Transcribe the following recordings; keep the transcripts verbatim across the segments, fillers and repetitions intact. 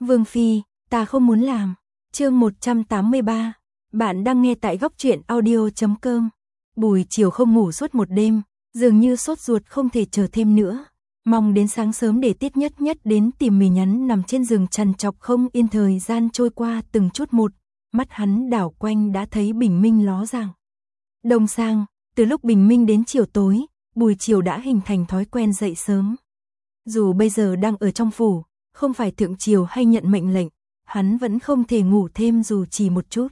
Vương Phi, ta không muốn làm. Chương một trăm tám mươi ba. Bạn đang nghe tại góc truyện audio chấm com. Buổi chiều không ngủ suốt một đêm, dường như sốt ruột không thể chờ thêm nữa. Mong đến sáng sớm để Tiết Nhất Nhất đến tìm mì nhắn nằm trên giường trằn trọc không yên. Thời gian trôi qua từng chút một, mắt hắn đảo quanh đã thấy bình minh ló dạng. Đông sang, từ lúc bình minh đến chiều tối, buổi chiều đã hình thành thói quen dậy sớm. Dù bây giờ đang ở trong phủ, không phải thượng triều hay nhận mệnh lệnh, hắn vẫn không thể ngủ thêm dù chỉ một chút.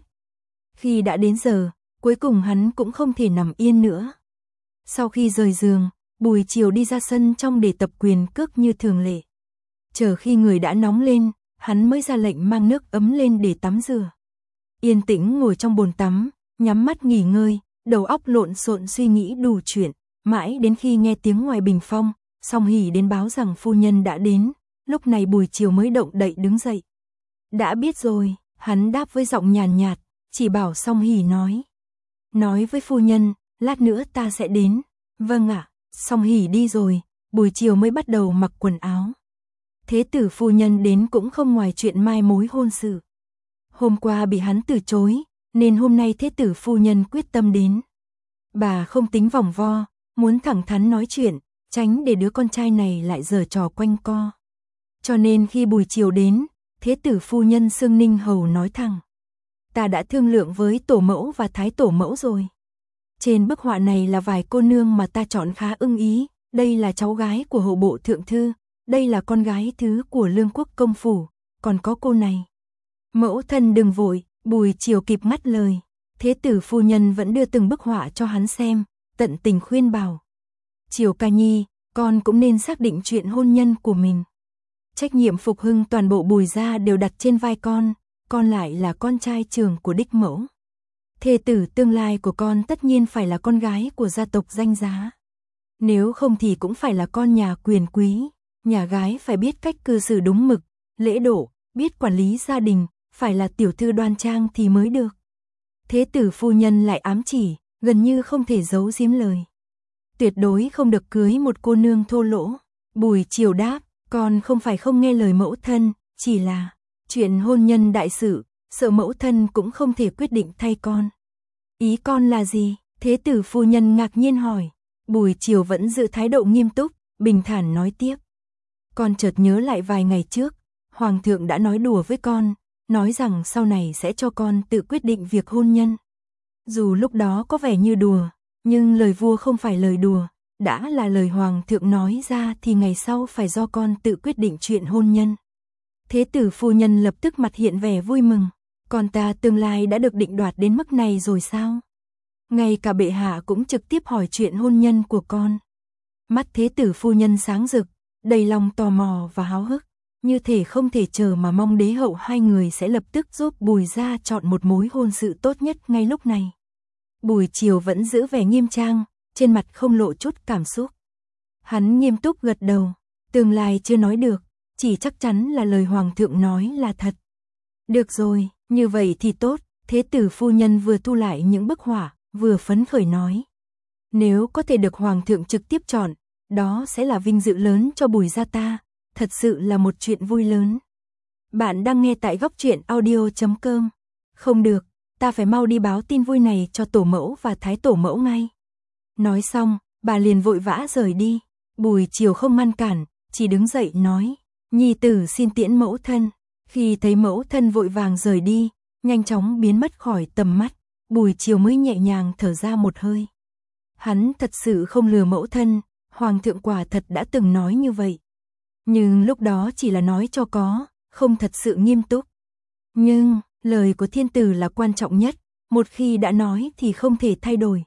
Khi đã đến giờ, cuối cùng hắn cũng không thể nằm yên nữa. Sau khi rời giường, buổi chiều đi ra sân trong để tập quyền cước như thường lệ. Chờ khi người đã nóng lên, hắn mới ra lệnh mang nước ấm lên để tắm rửa. Yên tĩnh ngồi trong bồn tắm, nhắm mắt nghỉ ngơi, đầu óc lộn xộn suy nghĩ đủ chuyện, mãi đến khi nghe tiếng ngoài bình phong, Song Hỷ đến báo rằng phu nhân đã đến, lúc này buổi chiều mới động đậy đứng dậy. Đã biết rồi, hắn đáp với giọng nhàn nhạt, chỉ bảo Song Hỷ nói. Nói với phu nhân, lát nữa ta sẽ đến. Vâng ạ, Song Hỷ đi rồi, buổi chiều mới bắt đầu mặc quần áo. Thế tử phu nhân đến cũng không ngoài chuyện mai mối hôn sự. Hôm qua bị hắn từ chối, nên hôm nay thế tử phu nhân quyết tâm đến. Bà không tính vòng vo, muốn thẳng thắn nói chuyện, tránh để đứa con trai này lại giở trò quanh co. Cho nên khi buổi chiều đến, thế tử phu nhân Sương Ninh Hầu nói thẳng. Ta đã thương lượng với tổ mẫu và thái tổ mẫu rồi. Trên bức họa này là vài cô nương mà ta chọn khá ưng ý, đây là cháu gái của hầu bộ thượng thư, đây là con gái thứ của lương quốc công phủ, còn có cô này. Mẫu thân đừng vội, buổi chiều kịp ngắt lời, thế tử phu nhân vẫn đưa từng bức họa cho hắn xem, tận tình khuyên bảo. Chiều ca nhi, con cũng nên xác định chuyện hôn nhân của mình. Trách nhiệm phục hưng toàn bộ Bùi gia đều đặt trên vai con, con lại là con trai trưởng của đích mẫu. Thê tử tương lai của con tất nhiên phải là con gái của gia tộc danh giá. Nếu không thì cũng phải là con nhà quyền quý, nhà gái phải biết cách cư xử đúng mực, lễ độ, biết quản lý gia đình, phải là tiểu thư đoan trang thì mới được. Thế tử phu nhân lại ám chỉ, gần như không thể giấu giếm lời. Tuyệt đối không được cưới một cô nương thô lỗ. Buổi chiều đáp, con không phải không nghe lời mẫu thân, chỉ là chuyện hôn nhân đại sự, sợ mẫu thân cũng không thể quyết định thay con. Ý con là gì? Thế tử phu nhân ngạc nhiên hỏi. Buổi chiều vẫn giữ thái độ nghiêm túc, bình thản nói tiếp. Con chợt nhớ lại vài ngày trước, Hoàng thượng đã nói đùa với con, nói rằng sau này sẽ cho con tự quyết định việc hôn nhân. Dù lúc đó có vẻ như đùa, nhưng lời vua không phải lời đùa, đã là lời Hoàng thượng nói ra thì ngày sau phải do con tự quyết định chuyện hôn nhân. Thế tử phu nhân lập tức mặt hiện vẻ vui mừng, con ta tương lai đã được định đoạt đến mức này rồi sao? Ngay cả bệ hạ cũng trực tiếp hỏi chuyện hôn nhân của con. Mắt thế tử phu nhân sáng rực, đầy lòng tò mò và háo hức, như thể không thể chờ mà mong đế hậu hai người sẽ lập tức giúp Bùi gia chọn một mối hôn sự tốt nhất ngay lúc này. Buổi chiều vẫn giữ vẻ nghiêm trang, trên mặt không lộ chút cảm xúc. Hắn nghiêm túc gật đầu, tương lai chưa nói được, chỉ chắc chắn là lời Hoàng thượng nói là thật. Được rồi, như vậy thì tốt, thế tử phu nhân vừa thu lại những bức họa, vừa phấn khởi nói. Nếu có thể được Hoàng thượng trực tiếp chọn, đó sẽ là vinh dự lớn cho Bùi gia ta, thật sự là một chuyện vui lớn. Bạn đang nghe tại góc truyện audio chấm com. Không được, ta phải mau đi báo tin vui này cho tổ mẫu và thái tổ mẫu ngay. Nói xong, bà liền vội vã rời đi. Buổi chiều không ngăn cản, chỉ đứng dậy nói, nhi tử xin tiễn mẫu thân. Khi thấy mẫu thân vội vàng rời đi, nhanh chóng biến mất khỏi tầm mắt, buổi chiều mới nhẹ nhàng thở ra một hơi. Hắn thật sự không lừa mẫu thân, Hoàng thượng quả thật đã từng nói như vậy. Nhưng lúc đó chỉ là nói cho có, không thật sự nghiêm túc. Nhưng, lời của thiên tử là quan trọng nhất, một khi đã nói thì không thể thay đổi.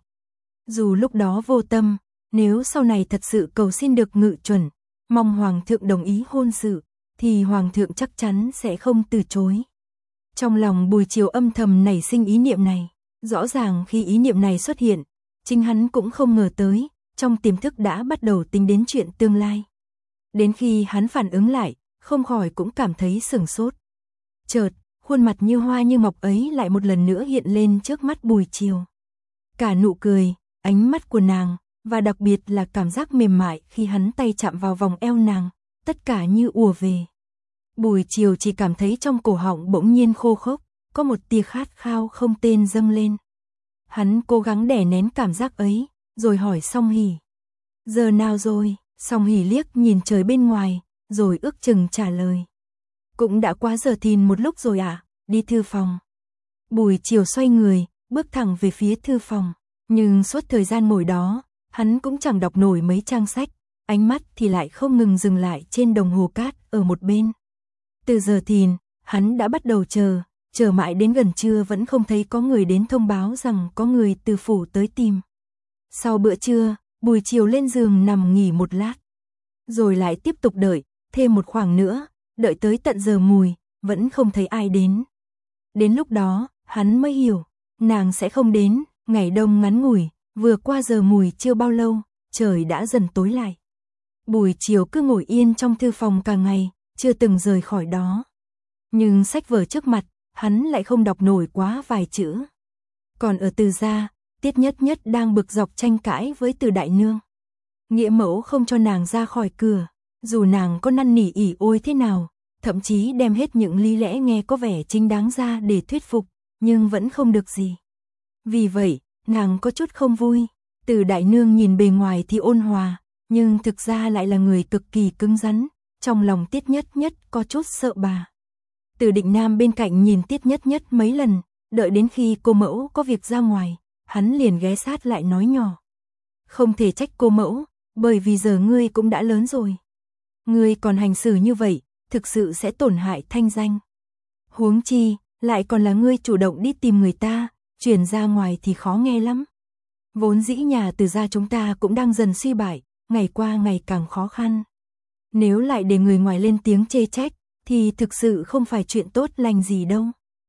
Dù lúc đó vô tâm, nếu sau này thật sự cầu xin được ngự chuẩn, mong Hoàng thượng đồng ý hôn sự, thì Hoàng thượng chắc chắn sẽ không từ chối. Trong lòng Bùi Chiều âm thầm nảy sinh ý niệm này, rõ ràng khi ý niệm này xuất hiện, chính hắn cũng không ngờ tới, trong tiềm thức đã bắt đầu tính đến chuyện tương lai. Đến khi hắn phản ứng lại, không khỏi cũng cảm thấy sửng sốt. Chợt, khuôn mặt như hoa như ngọc ấy lại một lần nữa hiện lên trước mắt Bùi Chiều. Cả nụ cười, ánh mắt của nàng, và đặc biệt là cảm giác mềm mại khi hắn tay chạm vào vòng eo nàng, tất cả như ùa về. Buổi chiều chỉ cảm thấy trong cổ họng bỗng nhiên khô khốc, có một tia khát khao không tên dâng lên. Hắn cố gắng đè nén cảm giác ấy, rồi hỏi Song Hỷ. Giờ nào rồi? Song Hỷ liếc nhìn trời bên ngoài, rồi ước chừng trả lời. Cũng đã quá giờ thìn một lúc rồi à, đi thư phòng. Buổi chiều xoay người, bước thẳng về phía thư phòng. Nhưng suốt thời gian ngồi đó, hắn cũng chẳng đọc nổi mấy trang sách, ánh mắt thì lại không ngừng dừng lại trên đồng hồ cát ở một bên. Từ giờ thìn, hắn đã bắt đầu chờ, chờ mãi đến gần trưa vẫn không thấy có người đến thông báo rằng có người từ phủ tới tìm. Sau bữa trưa, buổi chiều lên giường nằm nghỉ một lát. Rồi lại tiếp tục đợi, thêm một khoảng nữa, đợi tới tận giờ mùi, vẫn không thấy ai đến. Đến lúc đó, hắn mới hiểu, nàng sẽ không đến, ngày đông ngắn ngủi, vừa qua giờ mùi chưa bao lâu, trời đã dần tối lại. Buổi chiều cứ ngồi yên trong thư phòng cả ngày, chưa từng rời khỏi đó. Nhưng sách vở trước mặt, hắn lại không đọc nổi quá vài chữ. Còn ở Từ gia, Tiết Nhất Nhất đang bực dọc tranh cãi với Từ đại nương. Nghĩa mẫu không cho nàng ra khỏi cửa, dù nàng có năn nỉ ỉ ôi thế nào, thậm chí đem hết những lý lẽ nghe có vẻ chính đáng ra để thuyết phục, nhưng vẫn không được gì. Vì vậy, nàng có chút không vui. Từ đại nương nhìn bề ngoài thì ôn hòa, nhưng thực ra lại là người cực kỳ cứng rắn, trong lòng Tiết Nhất Nhất có chút sợ bà. Từ Định Nam bên cạnh nhìn Tiết Nhất Nhất mấy lần, đợi đến khi cô mẫu có việc ra ngoài, hắn liền ghé sát lại nói nhỏ. Không thể trách cô mẫu, bởi vì giờ ngươi cũng đã lớn rồi. Ngươi còn hành xử như vậy, thực sự sẽ tổn hại thanh danh. Huống chi, lại còn là ngươi chủ động đi tìm người ta, truyền ra ngoài thì khó nghe lắm. Vốn dĩ nhà Từ gia chúng ta cũng đang dần suy bại, ngày qua ngày càng khó khăn. Nếu lại để người ngoài lên tiếng chê trách, thì thực sự không phải chuyện tốt lành gì đâu.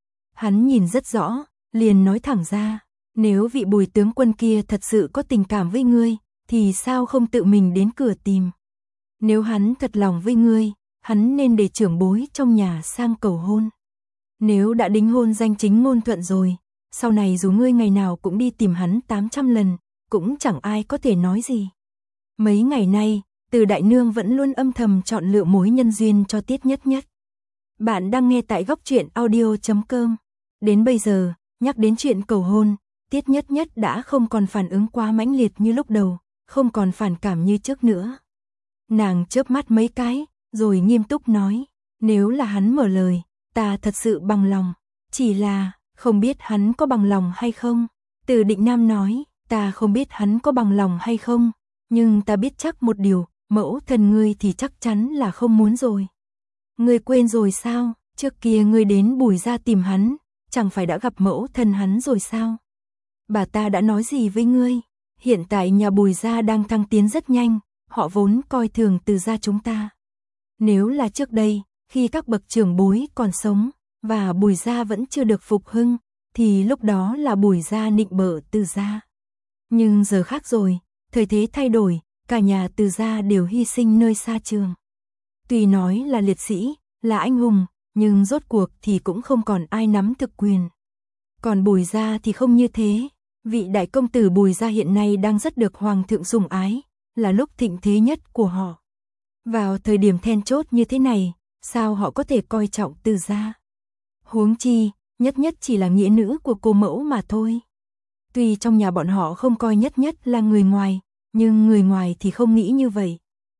Hắn nhìn rất rõ, liền nói thẳng ra, nếu vị Bùi tướng quân kia thật sự có tình cảm với ngươi, thì sao không tự mình đến cửa tìm. Nếu hắn thật lòng với ngươi, hắn nên để trưởng bối trong nhà sang cầu hôn. Nếu đã đính hôn danh chính ngôn thuận rồi, sau này dù ngươi ngày nào cũng đi tìm hắn tám trăm lần, cũng chẳng ai có thể nói gì. Mấy ngày nay, Từ đại nương vẫn luôn âm thầm chọn lựa mối nhân duyên cho Tiết Nhất Nhất. Bạn đang nghe tại góc truyện audio chấm com. Đến bây giờ, nhắc đến chuyện cầu hôn, Tiết Nhất Nhất đã không còn phản ứng quá mãnh liệt như lúc đầu, không còn phản cảm như trước nữa. Nàng chớp mắt mấy cái, rồi nghiêm túc nói, nếu là hắn mở lời, ta thật sự bằng lòng, chỉ là, không biết hắn có bằng lòng hay không. Từ Định Nam nói, ta không biết hắn có bằng lòng hay không, nhưng ta biết chắc một điều, mẫu thân ngươi thì chắc chắn là không muốn rồi. Ngươi quên rồi sao, trước kia ngươi đến Bùi gia tìm hắn, chẳng phải đã gặp mẫu thân hắn rồi sao? Bà ta đã nói gì với ngươi? Hiện tại nhà Bùi gia đang thăng tiến rất nhanh, họ vốn coi thường Từ gia chúng ta. Nếu là trước đây, khi các bậc trưởng bối còn sống, và Bùi gia vẫn chưa được phục hưng, thì lúc đó là Bùi gia nịnh bợ Từ gia. Nhưng giờ khác rồi, thời thế thay đổi, cả nhà Từ gia đều hy sinh nơi xa trường. Tuy nói là liệt sĩ, là anh hùng, nhưng rốt cuộc thì cũng không còn ai nắm thực quyền. Còn Bùi gia thì không như thế, vị đại công tử Bùi gia hiện nay đang rất được hoàng thượng sủng ái, là lúc thịnh thế nhất của họ. Vào thời điểm then chốt như thế này, sao họ có thể coi trọng Từ gia? Huống chi, Nhất Nhất chỉ là nghĩa nữ của cô mẫu mà thôi. Tuy trong nhà bọn họ không coi Nhất Nhất là người ngoài, nhưng người ngoài thì không nghĩ như vậy.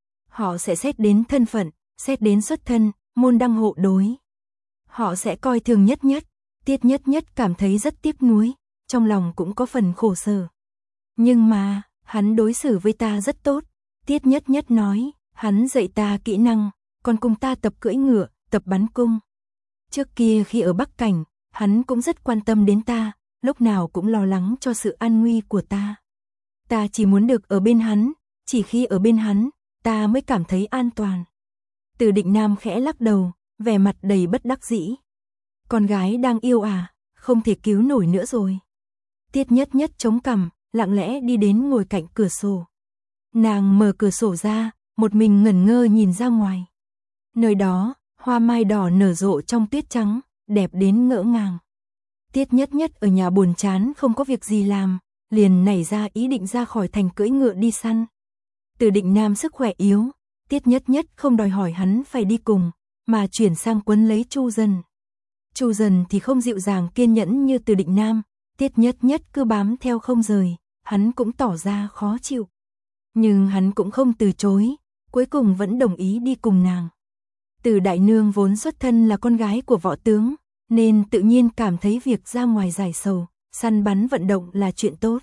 Họ sẽ xét đến thân phận, xét đến xuất thân, môn đăng hộ đối. Họ sẽ coi thường Nhất Nhất. Tiết Nhất Nhất cảm thấy rất tiếc nuối, trong lòng cũng có phần khổ sở. Nhưng mà, hắn đối xử với ta rất tốt. Tiết Nhất Nhất nói, hắn dạy ta kỹ năng, còn cùng ta tập cưỡi ngựa, tập bắn cung. Trước kia khi ở Bắc Cảnh, hắn cũng rất quan tâm đến ta, lúc nào cũng lo lắng cho sự an nguy của ta. Ta chỉ muốn được ở bên hắn, chỉ khi ở bên hắn, ta mới cảm thấy an toàn. Từ Định Nam khẽ lắc đầu, vẻ mặt đầy bất đắc dĩ. Con gái đang yêu à, không thể cứu nổi nữa rồi. Tiết Nhất Nhất chống cằm, lặng lẽ đi đến ngồi cạnh cửa sổ. Nàng mở cửa sổ ra, một mình ngẩn ngơ nhìn ra ngoài. Nơi đó, hoa mai đỏ nở rộ trong tuyết trắng, đẹp đến ngỡ ngàng. Tiết Nhất Nhất ở nhà buồn chán không có việc gì làm, liền nảy ra ý định ra khỏi thành cưỡi ngựa đi săn. Từ Định Nam sức khỏe yếu, Tiết Nhất Nhất không đòi hỏi hắn phải đi cùng, mà chuyển sang quấn lấy Chu Dần. Chu Dần thì không dịu dàng kiên nhẫn như Từ Định Nam, Tiết Nhất Nhất cứ bám theo không rời, hắn cũng tỏ ra khó chịu. Nhưng hắn cũng không từ chối, cuối cùng vẫn đồng ý đi cùng nàng. Từ đại nương vốn xuất thân là con gái của võ tướng, nên tự nhiên cảm thấy việc ra ngoài giải sầu, săn bắn vận động là chuyện tốt.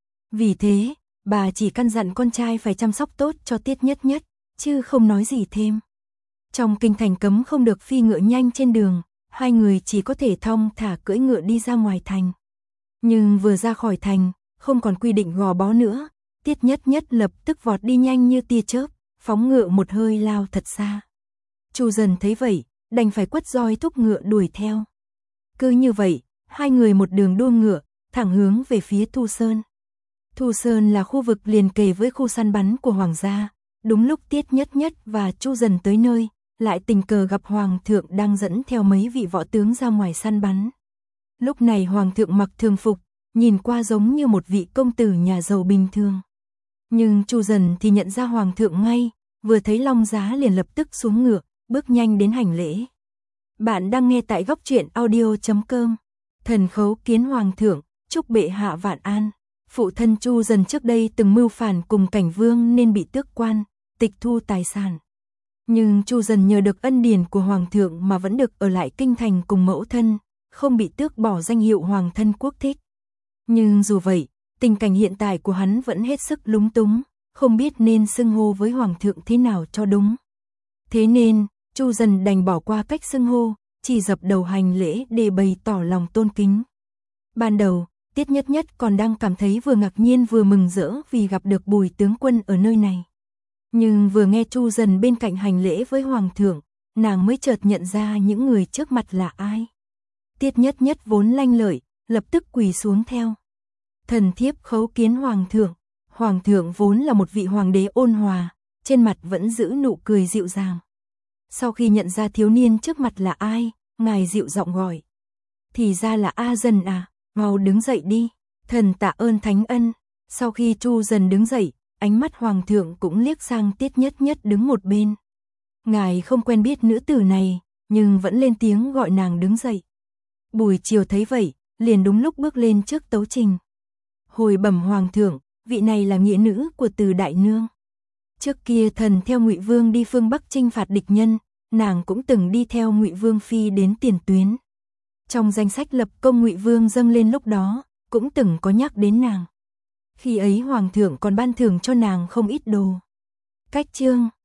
Vì thế, bà chỉ căn dặn con trai phải chăm sóc tốt cho Tiết Nhất Nhất, chứ không nói gì thêm. Trong kinh thành cấm không được phi ngựa nhanh trên đường, hai người chỉ có thể thong thả cưỡi ngựa đi ra ngoài thành. Nhưng vừa ra khỏi thành, không còn quy định gò bó nữa, Tiết Nhất Nhất lập tức vọt đi nhanh như tia chớp, phóng ngựa một hơi lao thật xa. Chu Dần thấy vậy, đành phải quất roi thúc ngựa đuổi theo. Cứ như vậy, hai người một đường đua ngựa, thẳng hướng về phía Thu Sơn. Thu Sơn là khu vực liền kề với khu săn bắn của Hoàng gia. Đúng lúc Tiết Nhất Nhất và Chu Dần tới nơi, lại tình cờ gặp Hoàng thượng đang dẫn theo mấy vị võ tướng ra ngoài săn bắn. Lúc này Hoàng thượng mặc thường phục, nhìn qua giống như một vị công tử nhà giàu bình thường. Nhưng Chu Dần thì nhận ra Hoàng thượng ngay, vừa thấy Long Giá liền lập tức xuống ngựa, bước nhanh đến hành lễ. Bạn đang nghe tại góc truyện audio chấm com. Thần khấu kiến Hoàng thượng, chúc bệ hạ vạn an. Phụ thân Chu Dần trước đây từng mưu phản cùng Cảnh Vương nên bị tước quan, tịch thu tài sản. Nhưng Chu Dần nhờ được ân điển của Hoàng thượng mà vẫn được ở lại kinh thành cùng mẫu thân, không bị tước bỏ danh hiệu Hoàng thân quốc thích. Nhưng dù vậy, tình cảnh hiện tại của hắn vẫn hết sức lúng túng, không biết nên xưng hô với Hoàng thượng thế nào cho đúng. Thế nên, Chu Dần đành bỏ qua cách xưng hô, chỉ dập đầu hành lễ để bày tỏ lòng tôn kính. Ban đầu, Tiết Nhất Nhất còn đang cảm thấy vừa ngạc nhiên vừa mừng rỡ vì gặp được Bùi tướng quân ở nơi này. Nhưng vừa nghe Chu Dần bên cạnh hành lễ với Hoàng thượng, nàng mới chợt nhận ra những người trước mặt là ai. Tiết Nhất Nhất vốn lanh lợi, lập tức quỳ xuống theo. Thần thiếp khấu kiến Hoàng thượng. Hoàng thượng vốn là một vị hoàng đế ôn hòa, trên mặt vẫn giữ nụ cười dịu dàng. Sau khi nhận ra thiếu niên trước mặt là ai, ngài dịu giọng gọi. Thì ra là A Dần à, mau đứng dậy đi, thần tạ ơn thánh ân. Sau khi Chu Dần đứng dậy, ánh mắt Hoàng thượng cũng liếc sang Tiết Nhất Nhất đứng một bên. Ngài không quen biết nữ tử này, nhưng vẫn lên tiếng gọi nàng đứng dậy. Bùi Chiều thấy vậy, liền đúng lúc bước lên trước tấu trình. Hồi bẩm Hoàng thượng, vị này là nghĩa nữ của Từ đại nương. Trước kia thần theo Ngụy Vương đi phương Bắc chinh phạt địch nhân, nàng cũng từng đi theo Ngụy Vương phi đến tiền tuyến. Trong danh sách lập công Ngụy Vương dâng lên lúc đó, cũng từng có nhắc đến nàng. Khi ấy Hoàng thượng còn ban thưởng cho nàng không ít đồ. Cách chương